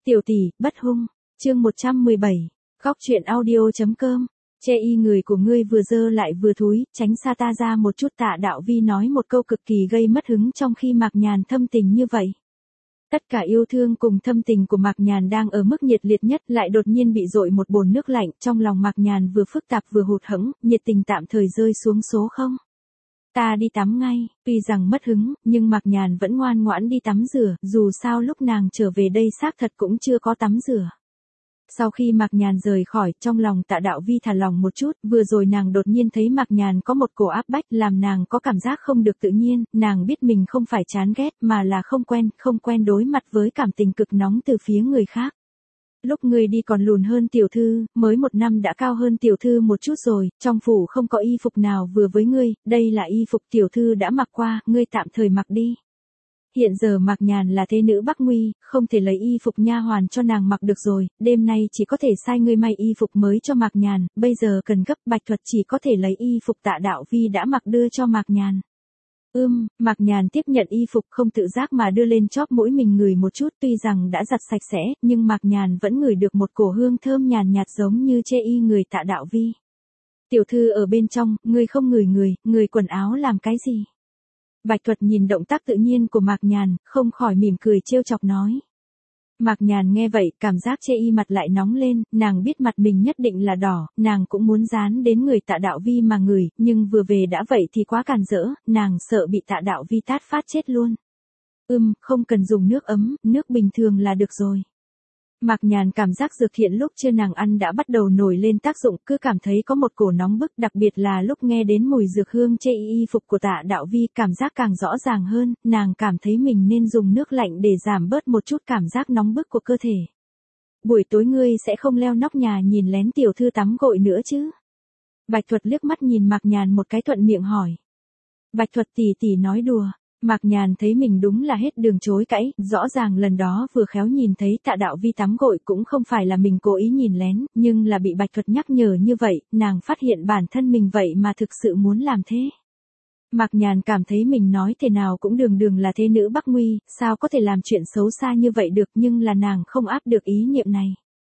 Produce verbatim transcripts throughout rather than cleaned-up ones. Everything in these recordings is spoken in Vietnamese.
Tiểu tỷ, bất hung. Chương một trăm mười bảy. Góc truyện audio.com. Chê y người của ngươi vừa dơ lại vừa thúi, tránh xa ta ra một chút. Tạ Đạo Vi nói một câu cực kỳ gây mất hứng trong khi Mạc Nhàn thâm tình như vậy. Tất cả yêu thương cùng thâm tình của Mạc Nhàn đang ở mức nhiệt liệt nhất lại đột nhiên bị dội một bồn nước lạnh, trong lòng Mạc Nhàn vừa phức tạp vừa hụt hẫng, nhiệt tình tạm thời rơi xuống số không. Ta đi tắm ngay, tuy rằng mất hứng, nhưng Mạc Nhàn vẫn ngoan ngoãn đi tắm rửa, dù sao lúc nàng trở về đây xác thật cũng chưa có tắm rửa. Sau khi Mạc Nhàn rời khỏi, trong lòng Tạ Đạo Vi thả lòng một chút, vừa rồi nàng đột nhiên thấy Mạc Nhàn có một cổ áp bách làm nàng có cảm giác không được tự nhiên, nàng biết mình không phải chán ghét mà là không quen, không quen đối mặt với cảm tình cực nóng từ phía người khác. Lúc ngươi đi còn lùn hơn tiểu thư, mới một năm đã cao hơn tiểu thư một chút rồi, trong phủ không có y phục nào vừa với ngươi, đây là y phục tiểu thư đã mặc qua, ngươi tạm thời mặc đi. Hiện giờ Mạc Nhàn là thế nữ Bắc Nguy, không thể lấy y phục nha hoàn cho nàng mặc được rồi, đêm nay chỉ có thể sai ngươi may y phục mới cho Mạc Nhàn, bây giờ cần gấp. Bạch Thuật chỉ có thể lấy y phục Tạ Đạo Vi đã mặc đưa cho Mạc Nhàn. Ưm, Mạc Nhàn tiếp nhận y phục không tự giác mà đưa lên chóp mũi mình ngửi một chút, tuy rằng đã giặt sạch sẽ, nhưng Mạc Nhàn vẫn ngửi được một cổ hương thơm nhàn nhạt giống như chê y người Tạ Đạo Vi. Tiểu thư ở bên trong, ngươi không ngửi người, người quần áo làm cái gì? Bạch Thuật nhìn động tác tự nhiên của Mạc Nhàn, không khỏi mỉm cười trêu chọc nói. Mạc Nhàn nghe vậy, cảm giác chê y mặt lại nóng lên, nàng biết mặt mình nhất định là đỏ, nàng cũng muốn dán đến người Tạ Đạo Vi mà ngửi, nhưng vừa về đã vậy thì quá càn rỡ, nàng sợ bị Tạ Đạo Vi tát phát chết luôn. Ừm, không cần dùng nước ấm, nước bình thường là được rồi. Mạc Nhàn cảm giác dược hiện lúc chưa nàng ăn đã bắt đầu nổi lên tác dụng, cứ cảm thấy có một cổ nóng bức, đặc biệt là lúc nghe đến mùi dược hương chê y phục của Tạ Đạo Vi, cảm giác càng rõ ràng hơn, nàng cảm thấy mình nên dùng nước lạnh để giảm bớt một chút cảm giác nóng bức của cơ thể. Buổi tối ngươi sẽ không leo nóc nhà nhìn lén tiểu thư tắm gội nữa chứ? Bạch Thuật liếc mắt nhìn Mạc Nhàn một cái thuận miệng hỏi. Bạch Thuật tỷ tỷ nói đùa. Mạc Nhàn thấy mình đúng là hết đường chối cãi, rõ ràng lần đó vừa khéo nhìn thấy Tạ Đạo Vi tắm gội cũng không phải là mình cố ý nhìn lén, nhưng là bị Bạch Thuật nhắc nhở như vậy, nàng phát hiện bản thân mình vậy mà thực sự muốn làm thế. Mạc Nhàn cảm thấy mình nói thế nào cũng đường đường là thế nữ Bắc Nguy, sao có thể làm chuyện xấu xa như vậy được, nhưng là nàng không áp được ý niệm này.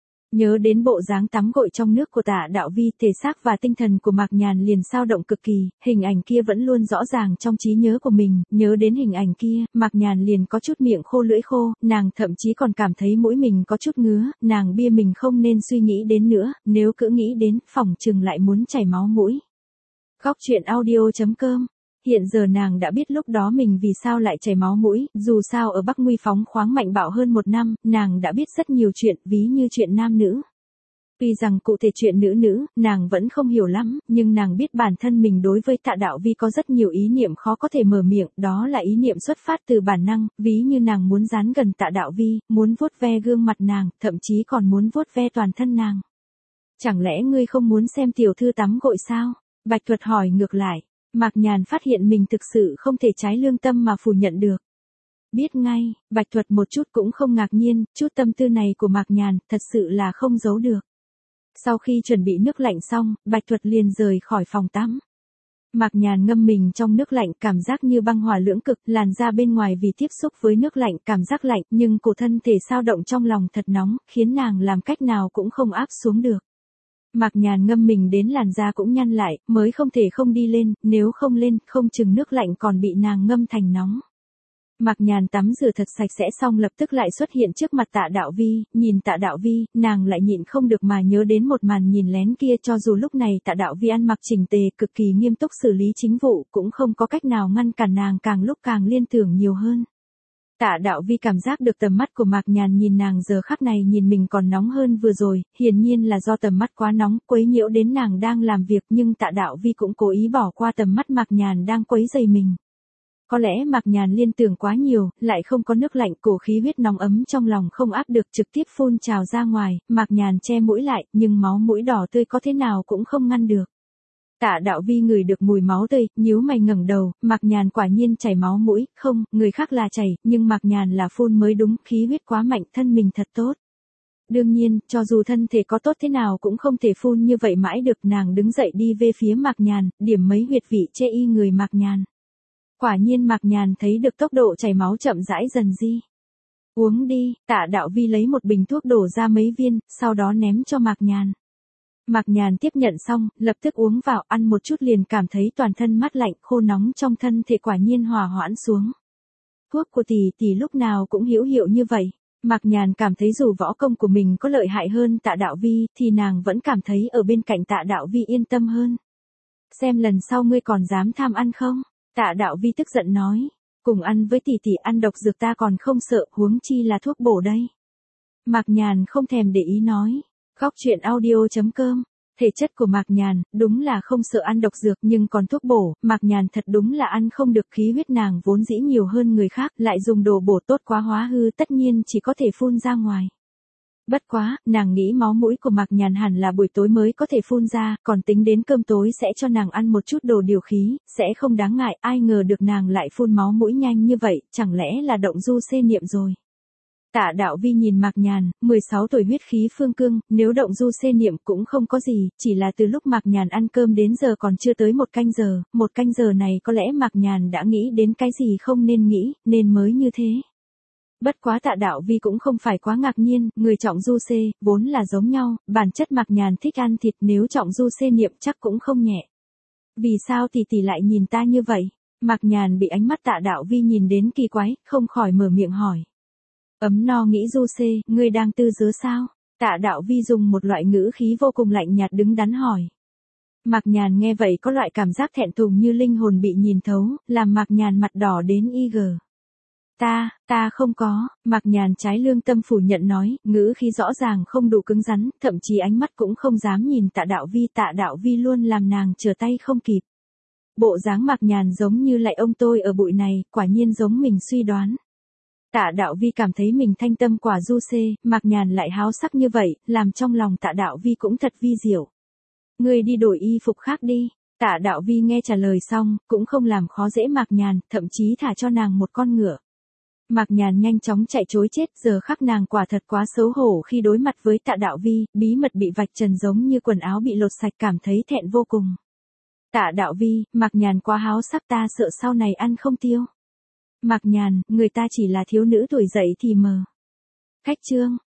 Nhớ đến bộ dáng tắm gội trong nước của Tạ Đạo Vi, thể xác và tinh thần của Mạc Nhàn liền dao động cực kỳ, hình ảnh kia vẫn luôn rõ ràng trong trí nhớ của mình, nhớ đến hình ảnh kia, Mạc Nhàn liền có chút miệng khô lưỡi khô, nàng thậm chí còn cảm thấy mũi mình có chút ngứa, nàng bia mình không nên suy nghĩ đến nữa, nếu cứ nghĩ đến, phỏng chừng lại muốn chảy máu mũi. Góc truyện audio.com. Hiện giờ nàng đã biết lúc đó mình vì sao lại chảy máu mũi, dù sao ở Bắc Nguy phóng khoáng mạnh bạo hơn một năm, nàng đã biết rất nhiều chuyện, ví như chuyện nam nữ. Tuy rằng cụ thể chuyện nữ nữ, nàng vẫn không hiểu lắm, nhưng nàng biết bản thân mình đối với Tạ Đạo Vi có rất nhiều ý niệm khó có thể mở miệng, đó là ý niệm xuất phát từ bản năng, ví như nàng muốn dán gần Tạ Đạo Vi, muốn vuốt ve gương mặt nàng, thậm chí còn muốn vuốt ve toàn thân nàng. Chẳng lẽ ngươi không muốn xem tiểu thư tắm gội sao? Bạch Thuật hỏi ngược lại. Mạc Nhàn phát hiện mình thực sự không thể trái lương tâm mà phủ nhận được. Biết ngay, Bạch Thuật một chút cũng không ngạc nhiên, chút tâm tư này của Mạc Nhàn thật sự là không giấu được. Sau khi chuẩn bị nước lạnh xong, Bạch Thuật liền rời khỏi phòng tắm. Mạc Nhàn ngâm mình trong nước lạnh, cảm giác như băng hỏa lưỡng cực, làn da bên ngoài vì tiếp xúc với nước lạnh cảm giác lạnh, nhưng cổ thân thể dao động trong lòng thật nóng, khiến nàng làm cách nào cũng không áp xuống được. Mạc Nhàn ngâm mình đến làn da cũng nhăn lại, mới không thể không đi lên, nếu không lên, không chừng nước lạnh còn bị nàng ngâm thành nóng. Mạc Nhàn tắm rửa thật sạch sẽ xong lập tức lại xuất hiện trước mặt Tạ Đạo Vi, nhìn Tạ Đạo Vi, nàng lại nhịn không được mà nhớ đến một màn nhìn lén kia, cho dù lúc này Tạ Đạo Vi ăn mặc chỉnh tề, cực kỳ nghiêm túc xử lý chính vụ, cũng không có cách nào ngăn cản nàng càng lúc càng liên tưởng nhiều hơn. Tạ Đạo Vi cảm giác được tầm mắt của Mạc Nhàn nhìn nàng giờ khắc này nhìn mình còn nóng hơn vừa rồi, hiển nhiên là do tầm mắt quá nóng, quấy nhiễu đến nàng đang làm việc, nhưng Tạ Đạo Vi cũng cố ý bỏ qua tầm mắt Mạc Nhàn đang quấy rầy mình. Có lẽ Mạc Nhàn liên tưởng quá nhiều, lại không có nước lạnh, cổ khí huyết nóng ấm trong lòng không áp được trực tiếp phun trào ra ngoài, Mạc Nhàn che mũi lại, nhưng máu mũi đỏ tươi có thế nào cũng không ngăn được. Tạ Đạo Vi ngửi được mùi máu tươi, nhíu mày ngẩng đầu, Mạc Nhàn quả nhiên chảy máu mũi, không, người khác là chảy, nhưng Mạc Nhàn là phun mới đúng, khí huyết quá mạnh, thân mình thật tốt. Đương nhiên, cho dù thân thể có tốt thế nào cũng không thể phun như vậy mãi được, nàng đứng dậy đi về phía Mạc Nhàn, điểm mấy huyệt vị chê y người Mạc Nhàn. Quả nhiên Mạc Nhàn thấy được tốc độ chảy máu chậm rãi dần di. Uống đi, Tạ Đạo Vi lấy một bình thuốc đổ ra mấy viên, sau đó ném cho Mạc Nhàn. Mạc Nhàn tiếp nhận xong, lập tức uống vào, ăn một chút liền cảm thấy toàn thân mát lạnh, khô nóng trong thân thể quả nhiên hòa hoãn xuống. Thuốc của tỷ tỷ lúc nào cũng hữu hiệu như vậy. Mạc Nhàn cảm thấy dù võ công của mình có lợi hại hơn Tạ Đạo Vi, thì nàng vẫn cảm thấy ở bên cạnh Tạ Đạo Vi yên tâm hơn. Xem lần sau ngươi còn dám tham ăn không? Tạ Đạo Vi tức giận nói. Cùng ăn với tỷ tỷ ăn độc dược ta còn không sợ, huống chi là thuốc bổ đây. Mạc Nhàn không thèm để ý nói. Góc truyện audio chấm com. Thể chất của Mạc Nhàn, đúng là không sợ ăn độc dược, nhưng còn thuốc bổ, Mạc Nhàn thật đúng là ăn không được, khí huyết nàng vốn dĩ nhiều hơn người khác, lại dùng đồ bổ tốt quá hóa hư, tất nhiên chỉ có thể phun ra ngoài. Bất quá, nàng nghĩ máu mũi của Mạc Nhàn hẳn là buổi tối mới có thể phun ra, còn tính đến cơm tối sẽ cho nàng ăn một chút đồ điều khí, sẽ không đáng ngại, ai ngờ được nàng lại phun máu mũi nhanh như vậy, chẳng lẽ là động du xê niệm rồi. Tạ Đạo Vi nhìn Mạc Nhàn, mười sáu tuổi huyết khí phương cương, nếu động du xê niệm cũng không có gì, chỉ là từ lúc Mạc Nhàn ăn cơm đến giờ còn chưa tới một canh giờ, một canh giờ này có lẽ Mạc Nhàn đã nghĩ đến cái gì không nên nghĩ, nên mới như thế. Bất quá Tạ Đạo Vi cũng không phải quá ngạc nhiên, người trọng du xê, vốn là giống nhau, bản chất Mạc Nhàn thích ăn thịt, nếu trọng du xê niệm chắc cũng không nhẹ. Vì sao tỷ tỷ lại nhìn ta như vậy? Mạc Nhàn bị ánh mắt Tạ Đạo Vi nhìn đến kỳ quái, không khỏi mở miệng hỏi. Ấm no nghĩ du xê, ngươi đang tư dứa sao? Tạ Đạo Vi dùng một loại ngữ khí vô cùng lạnh nhạt đứng đắn hỏi. Mạc Nhàn nghe vậy có loại cảm giác thẹn thùng như linh hồn bị nhìn thấu, làm Mạc Nhàn mặt đỏ đến y gờ. Ta, ta không có, Mạc Nhàn trái lương tâm phủ nhận nói, ngữ khí rõ ràng không đủ cứng rắn, thậm chí ánh mắt cũng không dám nhìn Tạ Đạo Vi, Tạ Đạo Vi luôn làm nàng trở tay không kịp. Bộ dáng Mạc Nhàn giống như lại ông tôi ở bụi này, quả nhiên giống mình suy đoán. Tạ Đạo Vi cảm thấy mình thanh tâm quả du xê, Mạc Nhàn lại háo sắc như vậy, làm trong lòng Tạ Đạo Vi cũng thật vi diệu. Ngươi đi đổi y phục khác đi. Tạ Đạo Vi nghe trả lời xong, cũng không làm khó dễ Mạc Nhàn, thậm chí thả cho nàng một con ngựa. Mạc Nhàn nhanh chóng chạy trối chết, giờ khắc nàng quả thật quá xấu hổ khi đối mặt với Tạ Đạo Vi, bí mật bị vạch trần giống như quần áo bị lột sạch, cảm thấy thẹn vô cùng. Tạ Đạo Vi, Mạc Nhàn quá háo sắc, ta sợ sau này ăn không tiêu. Mạc Nhàn, người ta chỉ là thiếu nữ tuổi dậy thì mờ. Khách chương.